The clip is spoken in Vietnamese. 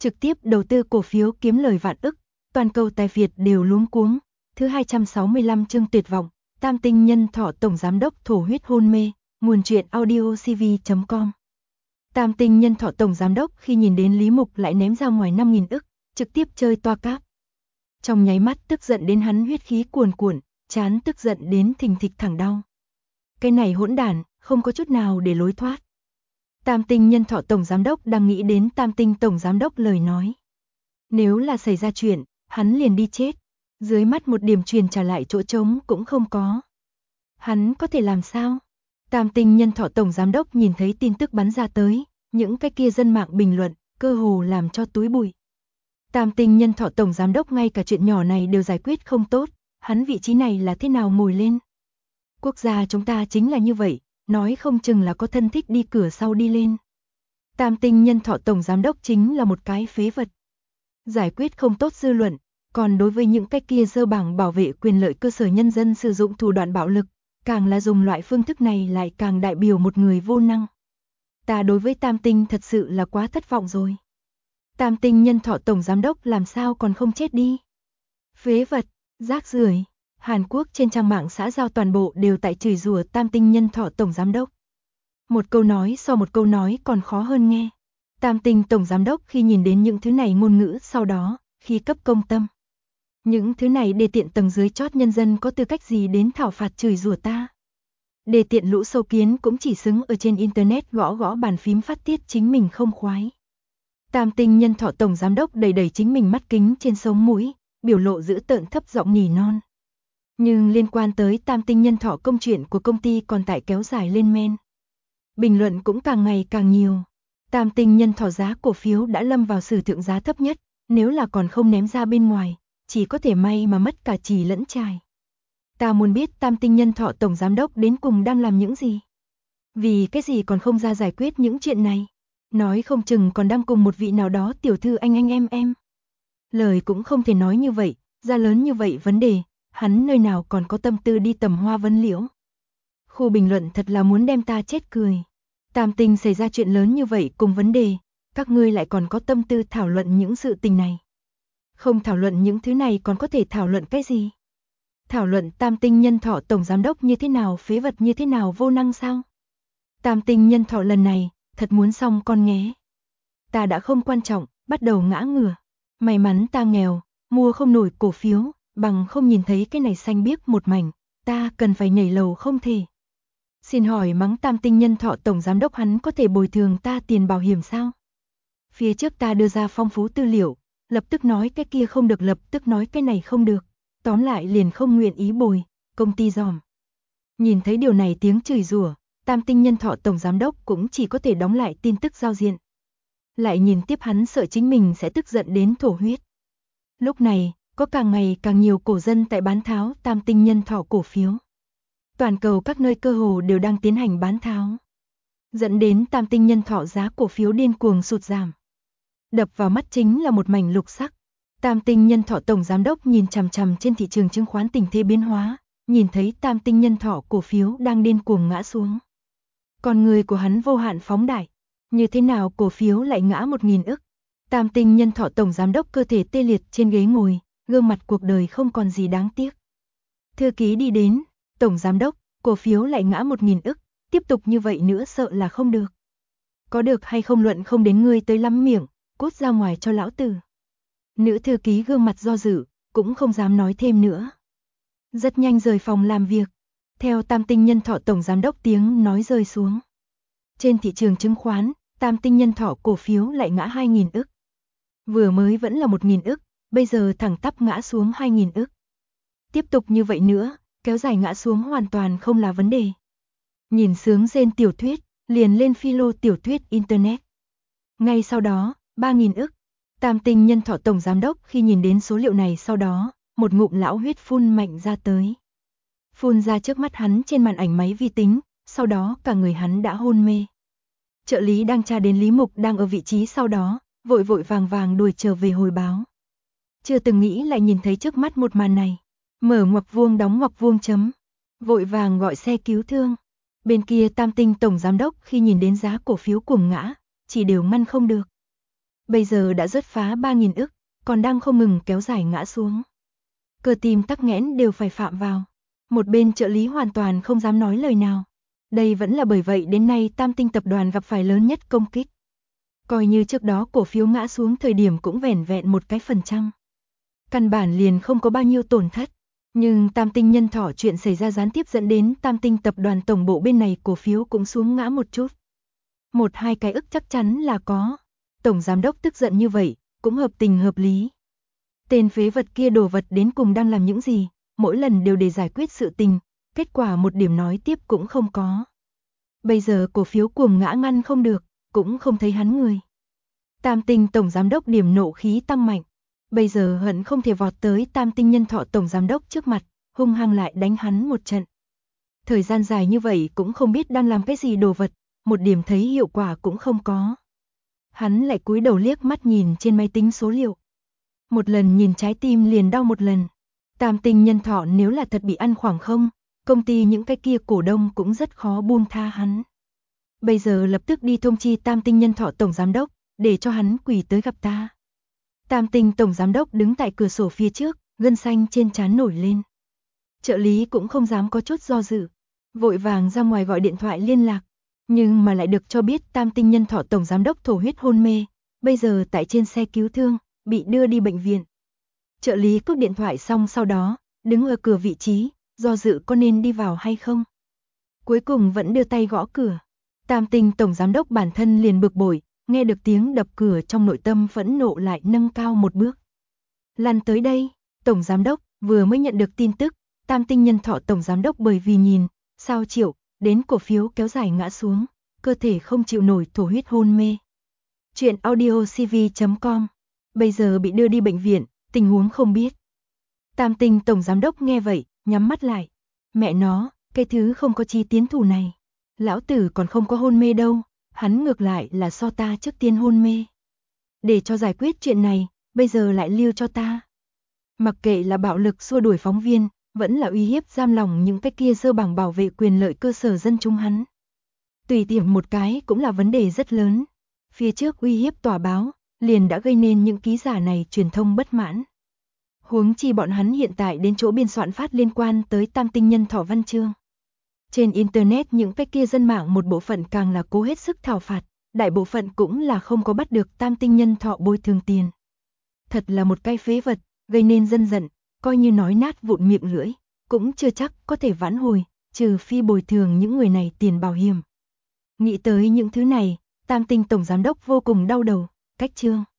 trực tiếp đầu tư cổ phiếu kiếm lời vạn ức, toàn cầu tài Việt đều luống cuống. Thứ 265 chương tuyệt vọng, Tam Tinh Nhân Thọ tổng giám đốc thổ huyết hôn mê, nguồn truyện audiocv.com. Tam Tinh Nhân Thọ tổng giám đốc khi nhìn đến Lý Mục lại ném ra ngoài 5.000 ức, trực tiếp chơi toa cáp. Trong nháy mắt tức giận đến hắn huyết khí cuồn cuộn, chán tức giận đến thình thịch thẳng đau. Cái này hỗn đản, không có chút nào để lối thoát. Tam Tinh Nhân Thọ tổng giám đốc đang nghĩ đến Tam Tinh tổng giám đốc lời nói. Nếu là xảy ra chuyện, hắn liền đi chết. Dưới mắt một điểm truyền trả lại chỗ trống cũng không có. Hắn có thể làm sao? Tam Tinh Nhân Thọ tổng giám đốc nhìn thấy tin tức bắn ra tới, những cái kia dân mạng bình luận, cơ hồ làm cho túi bụi. Tam Tinh Nhân Thọ tổng giám đốc ngay cả chuyện nhỏ này đều giải quyết không tốt, hắn vị trí này là thế nào ngồi lên? Quốc gia chúng ta chính là như vậy, nói không chừng là có thân thích đi cửa sau đi lên. Tam Tinh Nhân Thọ tổng giám đốc chính là một cái phế vật. Giải quyết không tốt dư luận, còn đối với những cái kia dơ bảng bảo vệ quyền lợi cơ sở nhân dân sử dụng thủ đoạn bạo lực, càng là dùng loại phương thức này lại càng đại biểu một người vô năng. Ta đối với Tam Tinh thật sự là quá thất vọng rồi. Tam Tinh Nhân Thọ tổng giám đốc làm sao còn không chết đi? Phế vật, rác rưởi. Hàn Quốc trên trang mạng xã giao toàn bộ đều tại chửi rủa Tam Tinh Nhân Thọ tổng giám đốc. Một câu nói so một câu nói còn khó hơn nghe. Tam Tinh tổng giám đốc khi nhìn đến những thứ này ngôn ngữ sau đó, khi cấp công tâm. Những thứ này đề tiện tầng dưới chót nhân dân có tư cách gì đến thảo phạt chửi rủa ta? Đề tiện lũ sâu kiến cũng chỉ xứng ở trên internet gõ gõ bàn phím phát tiết chính mình không khoái. Tam Tinh Nhân Thọ tổng giám đốc đẩy đẩy chính mình mắt kính trên sống mũi, biểu lộ dữ tợn thấp giọng nỉ non. Nhưng liên quan tới Tam Tinh Nhân Thọ công chuyện của công ty còn tại kéo dài lên men. Bình luận cũng càng ngày càng nhiều. Tam Tinh Nhân Thọ giá cổ phiếu đã lâm vào sử thượng giá thấp nhất, nếu là còn không ném ra bên ngoài, chỉ có thể may mà mất cả chì lẫn chài. Ta muốn biết Tam Tinh Nhân Thọ tổng giám đốc đến cùng đang làm những gì? Vì cái gì còn không ra giải quyết những chuyện này? Nói không chừng còn đang cùng một vị nào đó tiểu thư anh em. Lời cũng không thể nói như vậy, ra lớn như vậy vấn đề, hắn nơi nào còn có tâm tư đi tầm hoa vấn liễu. Khu bình luận thật là muốn đem ta chết cười. Tam Tinh xảy ra chuyện lớn như vậy cùng vấn đề, các ngươi lại còn có tâm tư thảo luận những sự tình này. Không thảo luận những thứ này còn có thể thảo luận cái gì? Thảo luận Tam Tinh Nhân Thọ tổng giám đốc như thế nào, phế vật như thế nào, vô năng sao? Tam Tinh Nhân Thọ lần này, thật muốn xong con nghé. Ta đã không quan trọng, bắt đầu ngã ngửa. May mắn ta nghèo, mua không nổi cổ phiếu, bằng không nhìn thấy cái này xanh biếc một mảnh, ta cần phải nhảy lầu không thể. Xin hỏi mắng Tam Tinh Nhân Thọ tổng giám đốc hắn có thể bồi thường ta tiền bảo hiểm sao? Phía trước ta đưa ra phong phú tư liệu, lập tức nói cái kia không được, lập tức nói cái này không được, tóm lại liền không nguyện ý bồi, công ty giòm. Nhìn thấy điều này tiếng chửi rủa, Tam Tinh Nhân Thọ tổng giám đốc cũng chỉ có thể đóng lại tin tức giao diện. Lại nhìn tiếp hắn sợ chính mình sẽ tức giận đến thổ huyết. Lúc này, có càng ngày càng nhiều cổ dân tại bán tháo Tam Tinh Nhân Thọ cổ phiếu. Toàn cầu các nơi cơ hồ đều đang tiến hành bán tháo, dẫn đến Tam Tinh Nhân Thọ giá cổ phiếu điên cuồng sụt giảm. Đập vào mắt chính là một mảnh lục sắc. Tam Tinh Nhân Thọ tổng giám đốc nhìn chằm chằm trên thị trường chứng khoán tình thế biến hóa, nhìn thấy Tam Tinh Nhân Thọ cổ phiếu đang điên cuồng ngã xuống. Con người của hắn vô hạn phóng đại, như thế nào cổ phiếu lại ngã 1.000 ức? Tam Tinh Nhân Thọ tổng giám đốc cơ thể tê liệt trên ghế ngồi, gương mặt cuộc đời không còn gì đáng tiếc. Thư ký đi đến, tổng giám đốc, cổ phiếu lại ngã 1.000 ức, tiếp tục như vậy nữa sợ là không được. Có được hay không luận không đến ngươi tới lắm miệng, cút ra ngoài cho lão tử. Nữ thư ký gương mặt do dự, cũng không dám nói thêm nữa. Rất nhanh rời phòng làm việc, theo Tam Tinh Nhân Thọ tổng giám đốc tiếng nói rơi xuống. Trên thị trường chứng khoán, Tam Tinh Nhân Thọ cổ phiếu lại ngã 2.000 ức. Vừa mới vẫn là 1.000 ức, bây giờ thẳng tắp ngã xuống 2.000 ức. Tiếp tục như vậy nữa, kéo dài ngã xuống hoàn toàn không là vấn đề. Nhìn sướng rên tiểu thuyết, liền lên philo tiểu thuyết internet. Ngay sau đó, 3.000 ức. Tam Tinh Nhân Thọ tổng giám đốc khi nhìn đến số liệu này sau đó, một ngụm lão huyết phun mạnh ra tới. Phun ra trước mắt hắn trên màn ảnh máy vi tính, sau đó cả người hắn đã hôn mê. Trợ lý đang tra đến Lý Mục đang ở vị trí sau đó, vội vội vàng vàng đuổi trở về hồi báo. Chưa từng nghĩ lại nhìn thấy trước mắt một màn này. Mở ngoặc vuông đóng ngoặc vuông chấm. Vội vàng gọi xe cứu thương. Bên kia Tam Tinh tổng giám đốc khi nhìn đến giá cổ phiếu cuồng ngã, chỉ đều ngăn không được. bây giờ đã rớt phá 3.000 ức, còn đang không ngừng kéo dài ngã xuống. Cơ tim tắc nghẽn đều phải phạm vào. Một bên trợ lý hoàn toàn không dám nói lời nào. Đây vẫn là bởi vậy đến nay Tam Tinh tập đoàn gặp phải lớn nhất công kích. Coi như trước đó cổ phiếu ngã xuống thời điểm cũng vẻn vẹn 1%. Căn bản liền không có bao nhiêu tổn thất. Nhưng Tam Tinh Nhân Thọ chuyện xảy ra gián tiếp dẫn đến Tam Tinh tập đoàn tổng bộ bên này cổ phiếu cũng xuống ngã một chút. 1-2 cái ức chắc chắn là có. Tổng giám đốc tức giận như vậy, cũng hợp tình hợp lý. Tên phế vật kia đồ vật đến cùng đang làm những gì, mỗi lần đều để giải quyết sự tình, kết quả một điểm nói tiếp cũng không có. Bây giờ cổ phiếu cuồng ngã ngăn không được, cũng không thấy hắn người. Tam Tinh tổng giám đốc điểm nộ khí tăng mạnh, bây giờ hận không thể vọt tới Tam Tinh Nhân Thọ tổng giám đốc trước mặt, hung hăng lại đánh hắn một trận. Thời gian dài như vậy cũng không biết đang làm cái gì đồ vật, một điểm thấy hiệu quả cũng không có. Hắn lại cúi đầu liếc mắt nhìn trên máy tính số liệu. Một lần nhìn trái tim liền đau một lần. Tam Tinh Nhân Thọ nếu là thật bị ăn khoảng không, công ty những cái kia cổ đông cũng rất khó buông tha hắn. Bây giờ lập tức đi thông chi Tam Tinh Nhân Thọ tổng giám đốc, để cho hắn quỳ tới gặp ta. Tam Tinh tổng giám đốc đứng tại cửa sổ phía trước, gân xanh trên trán nổi lên. Trợ lý cũng không dám có chút do dự, vội vàng ra ngoài gọi điện thoại liên lạc, nhưng mà lại được cho biết Tam Tinh Nhân Thọ tổng giám đốc thổ huyết hôn mê, bây giờ tại trên xe cứu thương, bị đưa đi bệnh viện. Trợ lý cúp điện thoại xong sau đó, đứng ở cửa vị trí, do dự có nên đi vào hay không. Cuối cùng vẫn đưa tay gõ cửa. Tam Tinh tổng giám đốc bản thân liền bực bội, nghe được tiếng đập cửa trong nội tâm phẫn nộ lại nâng cao một bước. Lăn tới đây, tổng giám đốc vừa mới nhận được tin tức, Tam Tinh Nhân Thọ tổng giám đốc bởi vì nhìn, sao chịu, đến cổ phiếu kéo dài ngã xuống, cơ thể không chịu nổi thổ huyết hôn mê. Chuyện audiocv.com, bây giờ bị đưa đi bệnh viện, tình huống không biết. Tam Tinh tổng giám đốc nghe vậy, nhắm mắt lại. Mẹ nó, cái thứ không có chi tiến thủ này. Lão tử còn không có hôn mê đâu, hắn ngược lại là so ta trước tiên hôn mê. Để cho giải quyết chuyện này, bây giờ lại lưu cho ta. Mặc kệ là bạo lực xua đuổi phóng viên, vẫn là uy hiếp giam lòng những cái kia sơ bảng bảo vệ quyền lợi cơ sở dân chúng hắn. Tùy tiện một cái cũng là vấn đề rất lớn. Phía trước uy hiếp tòa báo, liền đã gây nên những ký giả này truyền thông bất mãn. Huống chi bọn hắn hiện tại đến chỗ biên soạn phát liên quan tới Tam Tinh Nhân Thọ văn chương. Trên Internet những cái kia dân mạng một bộ phận càng là cố hết sức thảo phạt, đại bộ phận cũng là không có bắt được Tam Tinh Nhân Thọ bồi thường tiền. Thật là một cái phế vật, gây nên dân giận, coi như nói nát vụn miệng lưỡi, cũng chưa chắc có thể vãn hồi, trừ phi bồi thường những người này tiền bảo hiểm. Nghĩ tới những thứ này, Tam Tinh tổng giám đốc vô cùng đau đầu, cách chương.